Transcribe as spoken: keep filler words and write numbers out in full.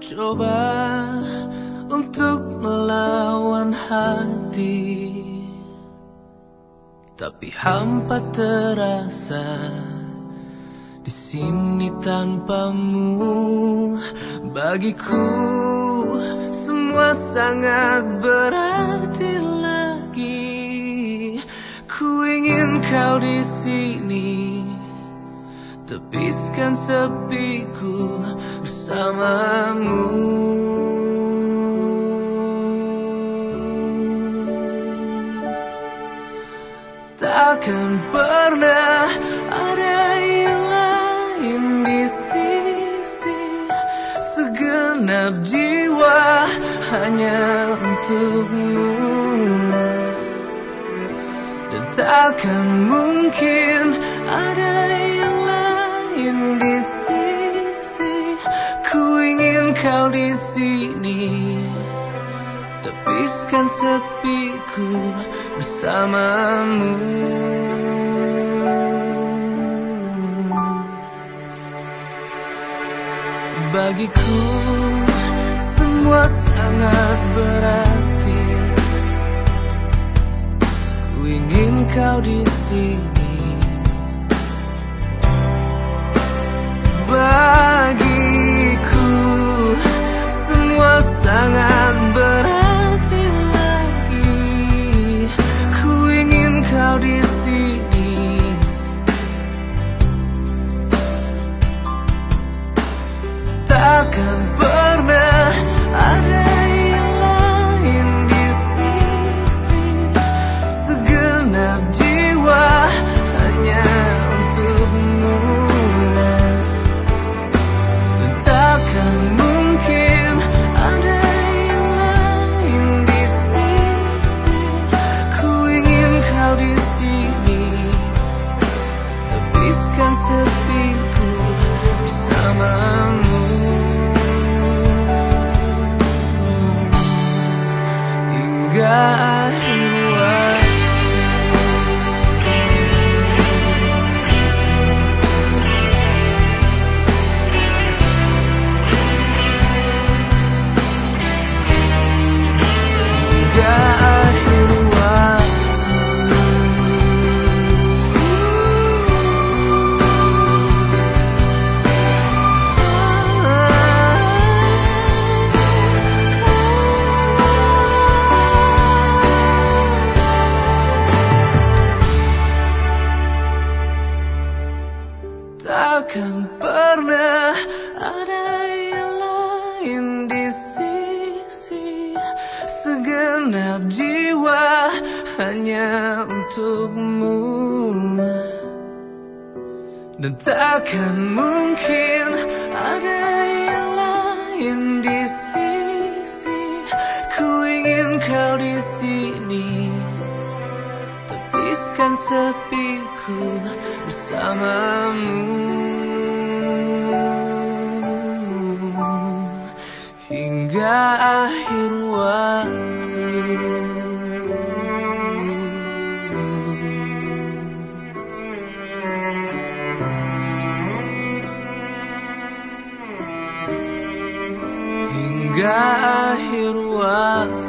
Coba untuk melawan hati, tapi hampa terasa di sini tanpamu. Bagiku semua sangat berarti lagi. Ku ingin kau di sini, tepiskan sepiku bersamamu. Takkan pernah ada yang lain di sisi, segenap jiwa hanya untukmu. Dan takkan mungkin ada yang lain di sisi. Ku ingin kau di sini, tepiskan sepiku bersamamu. Bagiku semua sangat berarti. Ku ingin kau di sini. Bagiku semua sangat berarti lagi. Ku ingin kau di sini. Takkan pernah ada yang lain di sisi, segenap jiwa hanya untukmu. Dan takkan mungkin ada yang lain di sisi. Ku ingin kau di sini, tepiskan sepiku bersamamu. Hingga akhir waktu. Hingga akhir waktu. Takkan pernah ada yang lain di sisi, segenap jiwa hanya untukmu. Dan takkan mungkin ada yang lain di sisi. Ku ingin kau di sini, tepiskan sepiku bersamamu. Hingga akhir waktu. Hingga akhir waktu.